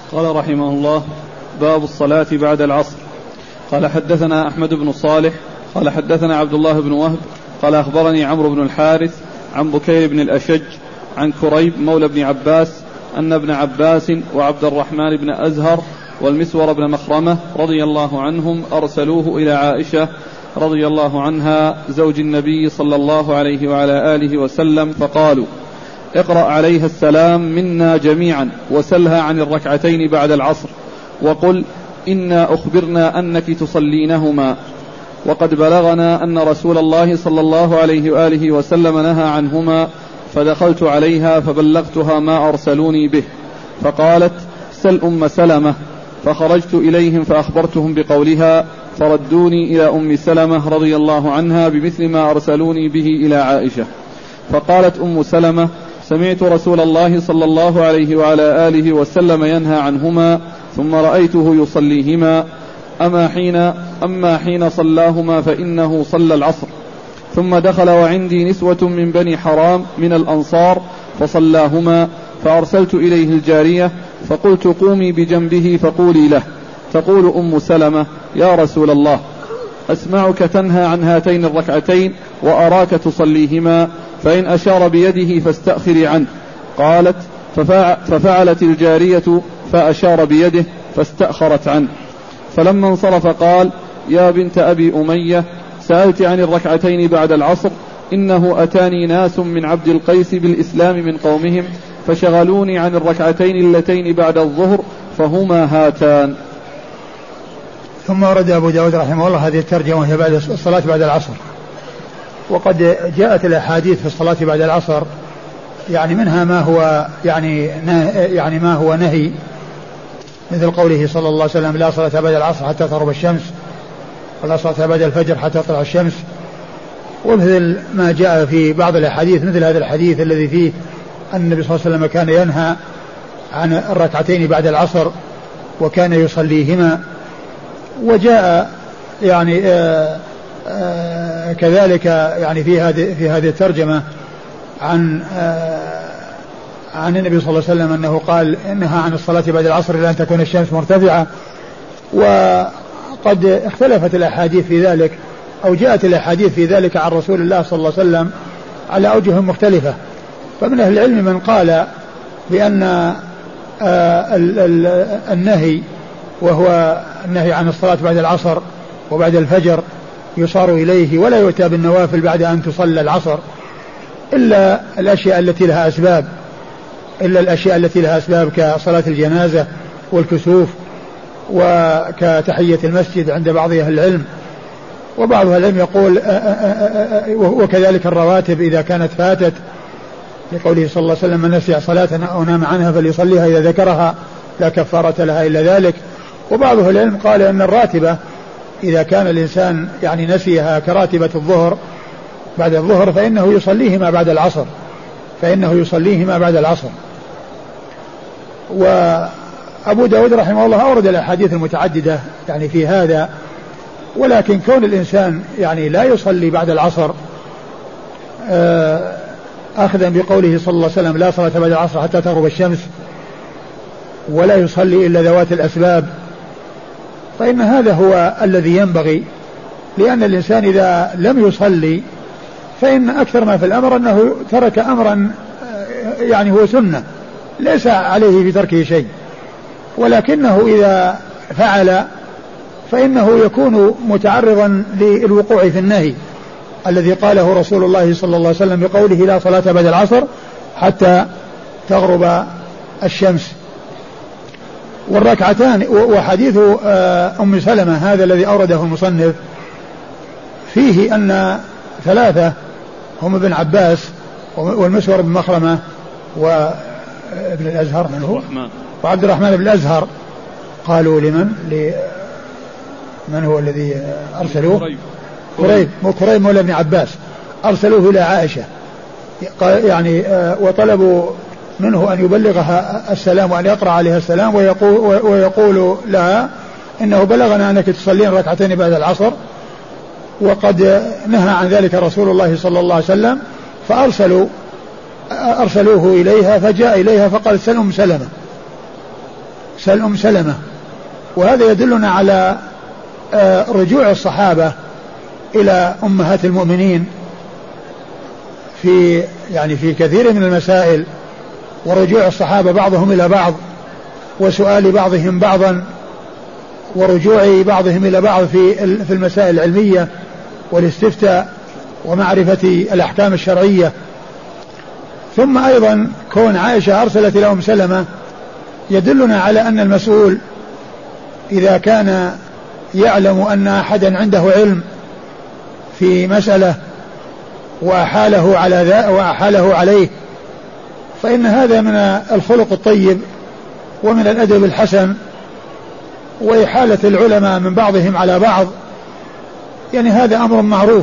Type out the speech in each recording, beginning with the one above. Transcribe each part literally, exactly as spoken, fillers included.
قال رحمه الله: باب الصلاة بعد العصر. قال حدثنا أحمد بن صالح قال حدثنا عبد الله بن وهب قال أخبرني عمرو بن الحارث عن بكير بن الأشج عن كريب مولى بن عباس أن ابن عباس وعبد الرحمن بن أزهر والمسور بن مخرمة رضي الله عنهم أرسلوه إلى عائشة رضي الله عنها زوج النبي صلى الله عليه وعلى آله وسلم فقالوا: اقرأ عليها السلام منا جميعا وسلها عن الركعتين بعد العصر وقل: إنا أخبرنا أنك تصلينهما، وقد بلغنا أن رسول الله صلى الله عليه وآله وسلم نهى عنهما، فدخلت عليها فبلغتها ما أرسلوني به، فقالت: سل أم سلمة، فخرجت إليهم فأخبرتهم بقولها، فردوني إلى أم سلمة رضي الله عنها بمثل ما أرسلوني به إلى عائشة. فقالت أم سلمة: سمعت رسول الله صلى الله عليه وعلى آله وسلم ينهى عنهما، ثم رأيته يصليهما، أما حين, أما حين صلاهما فإنه صلى العصر، ثم دخل وعندي نسوة من بني حرام من الأنصار فصلاهما، فأرسلت إليه الجارية فقلت: قومي بجنبه فقولي له. تقول أم سلمة: يا رسول الله، أسمعك تنهى عن هاتين الركعتين وأراك تصليهما، فإن أشار بيده فاستأخري عنه. قالت: ففعلت الجارية فأشار بيده فاستأخرت عنه. فلما انصرف قال: يا بنت أبي أمية، سألت عن الركعتين بعد العصر، إنه أتاني ناس من عبد القيس بالإسلام من قومهم فشغلوني عن الركعتين اللتين بعد الظهر فهما هاتان. ثم ورد أبو داود رحمه الله هذه الترجمة وهي بعد الصلاة بعد العصر. وقد جاءت الأحاديث في الصلاة بعد العصر يعني منها ما هو يعني يعني ما هو نهي، مثل قوله صلى الله عليه وسلم: لا صلاة بعد العصر حتى تغرب الشمس، ولا صلاة بعد الفجر حتى تطلع الشمس. ومثل ما جاء في بعض الأحاديث مثل هذا الحديث الذي فيه أن النبي صلى الله عليه وسلم كان ينهى عن الركعتين بعد العصر وكان يصليهما. وجاء يعني آآ آآ كذلك يعني في هذه في هذه الترجمة عن عن النبي صلى الله عليه وسلم أنه قال: إنها عن الصلاة بعد العصر إلى أن تكون الشمس مرتفعة. وقد اختلفت الأحاديث في ذلك، أو جاءت الأحاديث في ذلك عن رسول الله صلى الله عليه وسلم على أوجه مختلفة. فمن أهل العلم من قال بأن النهي وهو النهي عن الصلاة بعد العصر وبعد الفجر يصار إليه ولا يؤتى بالنوافل بعد أن تصلى العصر إلا الأشياء التي لها أسباب إلا الأشياء التي لها أسباب كصلاة الجنازة والكسوف وكتحية المسجد عند بعض أهل العلم. وبعض أهل العلم يقول وكذلك الرواتب إذا كانت فاتت، لقوله صلى الله عليه وسلم: من نسي صلاة أو نام عنها فليصليها إذا ذكرها لا كفارة لها إلا ذلك. وبعض أهل العلم قال أن الراتبة إذا كان الإنسان يعني نسيها كراتبة الظهر بعد الظهر فإنه يصليهما بعد العصر فإنه يصليهما بعد العصر. وأبو داود رحمه الله أورد الأحاديث المتعددة يعني في هذا، ولكن كون الإنسان يعني لا يصلي بعد العصر أخذا بقوله صلى الله عليه وسلم: لا صلاة بعد العصر حتى تغرب الشمس، ولا يصلي إلا ذوات الأسباب، فإن هذا هو الذي ينبغي، لأن الإنسان إذا لم يصلي فإن أكثر ما في الأمر أنه ترك أمرا يعني هو سنة ليس عليه في تركه شيء، ولكنه إذا فعل فإنه يكون متعرضا للوقوع في النهي الذي قاله رسول الله صلى الله عليه وسلم بقوله: لا صلاة بعد العصر حتى تغرب الشمس. والركعتان وحديث أم سلمة هذا الذي أورده المصنف فيه أن ثلاثة هم ابن عباس والمسور بن مخرمة وابن الأزهر من هو وعبد الرحمن بن الأزهر قالوا لمن من هو الذي أرسلوه كريب كريب مولى ابن عباس أرسلوه إلى عائشة يعني وطلبوا منه أن يبلغها السلام وأن يقرأ عليها السلام ويقول, ويقول لها إنه بلغنا أنك تصلين ركعتين بعد العصر، وقد نهى عن ذلك رسول الله صلى الله عليه وسلم. فأرسلوا أرسلوه إليها فجاء إليها فقال: سل أم سلمة سل أم سلمة. وهذا يدلنا على رجوع الصحابة إلى أمهات المؤمنين في يعني في كثير من المسائل، ورجوع الصحابة بعضهم إلى بعض، وسؤال بعضهم بعضا، ورجوع بعضهم إلى بعض في في المسائل العلمية والاستفتاء ومعرفة الأحكام الشرعية. ثم أيضا كون عائشة أرسلت إلى أم سلمة يدلنا على أن المسؤول إذا كان يعلم أن أحدا عنده علم في مسألة وأحاله على ذا وأحاله عليه، فإن هذا من الخلق الطيب ومن الأدب الحسن، وإحالة العلماء من بعضهم على بعض يعني هذا أمر معروف.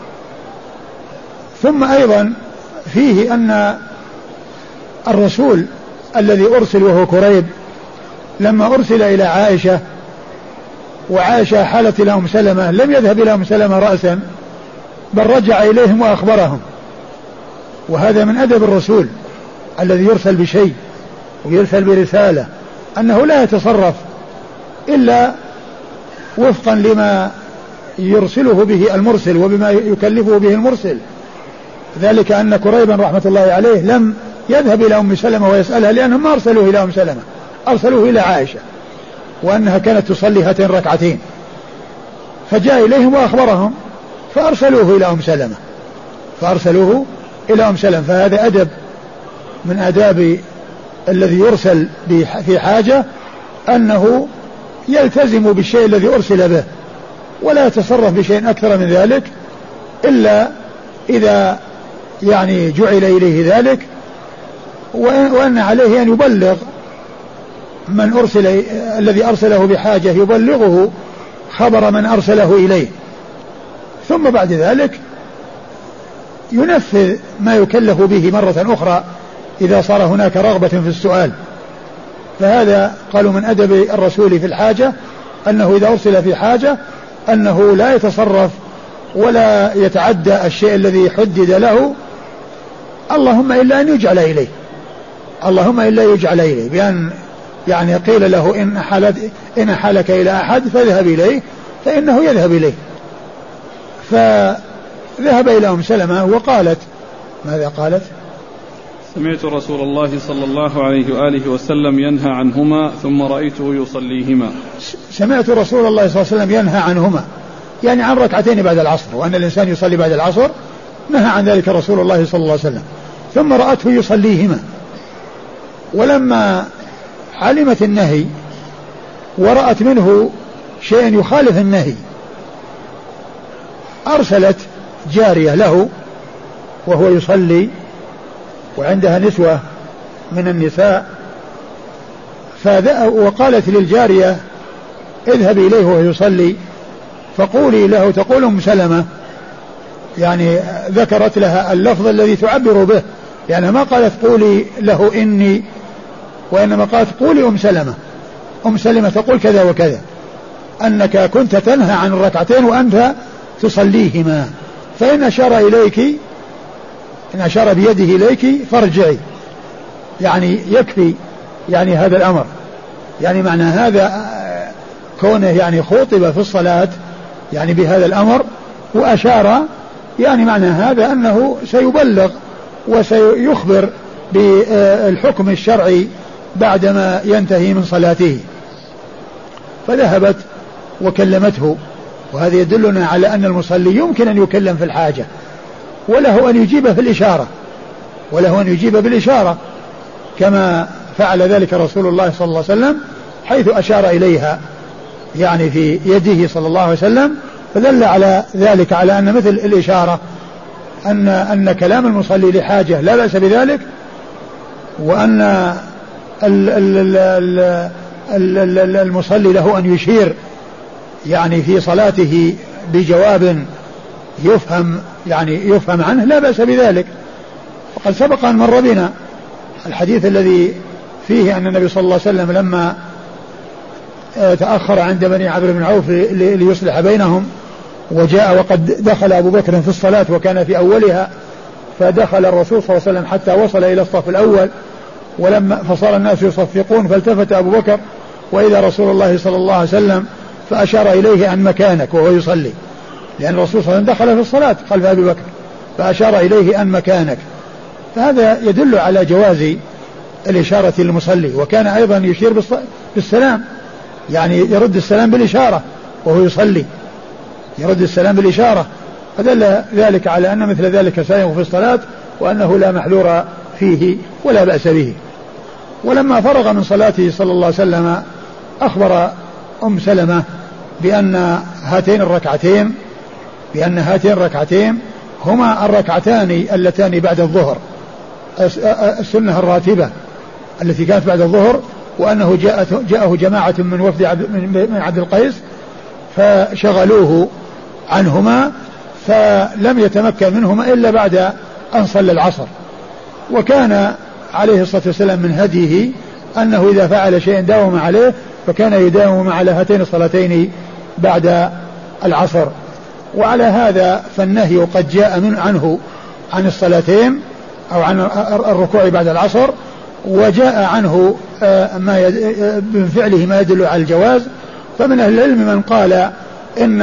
ثم أيضا فيه أن الرسول الذي أرسل وهو كريب لما أرسل إلى عائشة وعائشة حالت إلى أم سلمة لم يذهب إلى أم سلمة رأسا، بل رجع إليهم وأخبرهم. وهذا من أدب الرسول الذي يرسل بشيء ويرسل برسالة، أنه لا يتصرف إلا وفقا لما يرسله به المرسل وبما يكلفه به المرسل. ذلك أن كريبا رحمة الله عليه لم يذهب إلى أم سلمة ويسألها، لأنهم ما أرسلوه إلى أم سلمة، أرسلوه إلى عائشة، وأنها كانت تصلي هاتين ركعتين، فجاء إليهم وأخبرهم فأرسلوه إلى أم سلمة فأرسلوه إلى أم سلمة. فهذا أدب من آداب الذي يرسل في حاجة، أنه يلتزم بالشيء الذي أرسل به ولا يتصرف بشيء أكثر من ذلك إلا إذا يعني جعل إليه ذلك، وأن عليه أن يبلغ من أرسل الذي أرسله بحاجة، يبلغه خبر من أرسله إليه، ثم بعد ذلك ينفذ ما يكلف به مرة أخرى إذا صار هناك رغبة في السؤال. فهذا قالوا من أدب الرسول في الحاجة أنه إذا أرسل في حاجة أنه لا يتصرف ولا يتعدى الشيء الذي حدد له، اللهم إلا أن يجعل إليه اللهم إلا يجعل إليه بأن يعني قيل له إن حالت إن حالك إلى أحد فاذهب إليه، فإنه يذهب إليه. فذهب إلى أم سلمة وقالت ماذا قالت؟ سمعت رسول الله صلى الله عليه وآله وسلم ينهى عنهما ثم رأيته يصليهما. سمعت رسول الله صلى الله عليه وسلم ينهى عنهما، يعني عن ركعتين بعد العصر، وأن الإنسان يصلي بعد العصر، نهى عن ذلك رسول الله صلى الله عليه وسلم. ثم رأته يصليهما، ولما علمت النهي ورأت منه شيء يخالف النهي أرسلت جارية له وهو يصلي وعندها نسوة من النساء، وقالت للجارية اذهبي إليه وهو يصلي فقولي له، تقول أم سلمة، يعني ذكرت لها اللفظ الذي تعبر به، يعني ما قالت قولي له إني، وإنما قالت قولي أم سلمة أم سلمة تقول كذا وكذا، أنك كنت تنهى عن الركعتين وأنت تصليهما، فإن أشار إليك إن أشار بيده إليك فارجعي، يعني يكفي يعني هذا الأمر. يعني معنى هذا كونه يعني خوطب في الصلاة يعني بهذا الأمر وأشار، يعني معنى هذا أنه سيبلغ وسيخبر بالحكم الشرعي بعدما ينتهي من صلاته. فذهبت وكلمته، وهذا يدلنا على أن المصلي يمكن أن يكلم في الحاجة، وله أن يجيب في الإشارة وله أن يجيب بالإشارة كما فعل ذلك رسول الله صلى الله عليه وسلم، حيث أشار إليها يعني في يده صلى الله عليه وسلم، فدل على ذلك على أن مثل الإشارة أن أن كلام المصلي لحاجة لا بأس بذلك، وأن المصلي له أن يشير يعني في صلاته بجواب يفهم يعني يفهم عنه لا بأس بذلك. وقد سبق أن مر بنا الحديث الذي فيه أن النبي صلى الله عليه وسلم لما تأخر عند بني عمرو بن عوف ليصلح بينهم، وجاء وقد دخل أبو بكر في الصلاة وكان في أولها، فدخل الرسول صلى الله عليه وسلم حتى وصل إلى الصف الأول، ولما فصار الناس يصفقون فالتفت أبو بكر وإذا رسول الله صلى الله عليه وسلم فأشار إليه أن مكانك وهو يصلي، لأن الرسول صلى الله عليه وسلم دخل في الصلاة خلف أبي بكر فأشار إليه أن مكانك. فهذا يدل على جواز الإشارة للمصلي. وكان أيضا يشير بالسلام، يعني يرد السلام بالإشارة وهو يصلي، يرد السلام بالإشارة، فدل ذلك على أن مثل ذلك سائغ في الصلاة وأنه لا محذور فيه ولا بأس به. ولما فرغ من صلاته صلى الله عليه وسلم أخبر أم سلمة بأن هاتين الركعتين بأن هاتين الركعتين هما الركعتان اللتان بعد الظهر، السنة الراتبة التي كانت بعد الظهر، وأنه جاءت جاءه جماعة من وفد عبد من عبد القيس فشغلوه عنهما فلم يتمكن منهما إلا بعد أن صلى العصر. وكان عليه الصلاة والسلام من هديه أنه إذا فعل شيء داوم عليه، فكان يداوم على هاتين الصلاتين بعد العصر. وعلى هذا فالنهي قد جاء من عنه عن الصلاتين أو عن الركوع بعد العصر، وجاء عنه ما من فعله ما يدل على الجواز. فمن أهل العلم من قال إن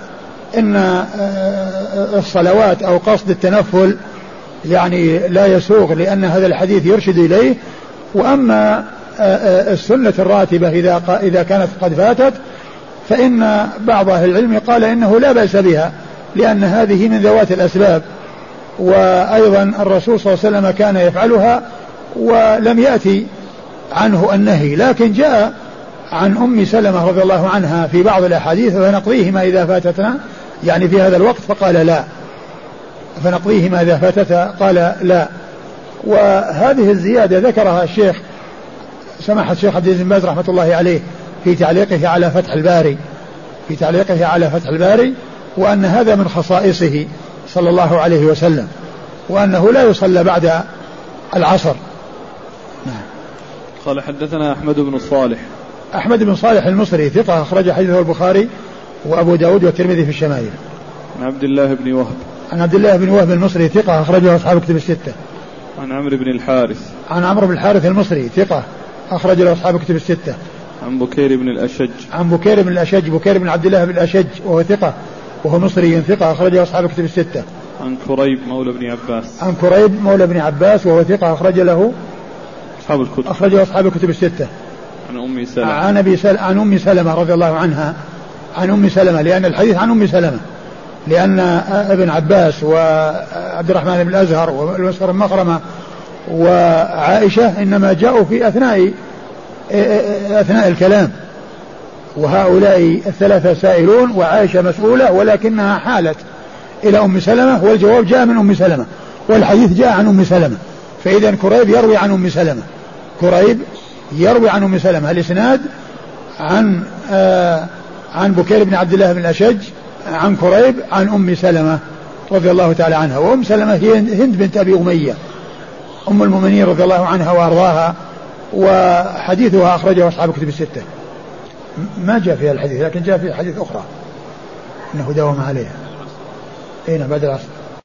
إن الصلوات أو قصد التنفل يعني لا يسوغ لأن هذا الحديث يرشد إليه. وأما السنة الراتبة إذا إذا كانت قد فاتت فإن بعض أهل العلم قال إنه لا بأس بها، لأن هذه من ذوات الأسباب، وأيضا الرسول صلى الله عليه وسلم كان يفعلها ولم يأتي عنه النهي. لكن جاء عن أم سلمة رضي الله عنها في بعض الأحاديث فنقضيهما إذا فاتتنا، يعني في هذا الوقت، فقال لا، فنقضيهما إذا فاتتا قال لا. وهذه الزيادة ذكرها الشيخ سماحة الشيخ عبد العزيز بن باز رحمة الله عليه في تعليقه على فتح الباري في تعليقه على فتح الباري وأن هذا من خصائصه صلى الله عليه وسلم، وأنه لا يصلى بعد العصر. نعم. قال حدثنا أحمد بن صالح. أحمد بن صالح المصري ثقة أخرج حديثه البخاري وأبو داود والترمذي في الشمائل. عن عبد الله بن وهب. عن عبد الله بن وهب المصري ثقة أخرجه أصحاب كتب الستة. عن عمرو بن الحارث. عن عمرو بن الحارث المصري ثقة أخرج له أصحاب كتب الستة. عن بكير بن الأشج. عن بكير بن الأشج بكير بن عبد الله بن الأشج وهو ثقة وهو مصري ثقة أخرجه أصحاب كتب الستة. عن كريب مولى بن عباس. عن كريب مولى بن عباس وهو ثقة أخرج له أصحاب الكتب أخرجه أصحاب الكتب الستة. عن أم سلمة. عن أبي سل... عن أم سلمة رضي الله عنها، عن أم سلمة، لأن الحديث عن أم سلمة، لأن ابن عباس وعبد الرحمن بن الأزهر والمسفر المخرمة وعائشة إنما جاءوا في أثناء أثناء الكلام، وهؤلاء الثلاثة سائلون وعائشة مسؤولة، ولكنها حالت إلى أم سلمة والجواب جاء من أم سلمة والحديث جاء عن أم سلمة. فإذا كريب يروي عن أم سلمة كريب يروي عن أم سلمة الإسناد عن آه عن بكير بن عبد الله بن الأشج عن كريب عن أم سلمة رضي الله تعالى عنها. وأم سلمة هي هند بنت أبي أمية أم المؤمنين رضي الله عنها وأرضاها، وحديثها أخرجه أصحاب كتب الستة. ما جاء فيها الحديث، لكن جاء فيها حديث أخرى أنه داوم عليها. أين بعد العصر.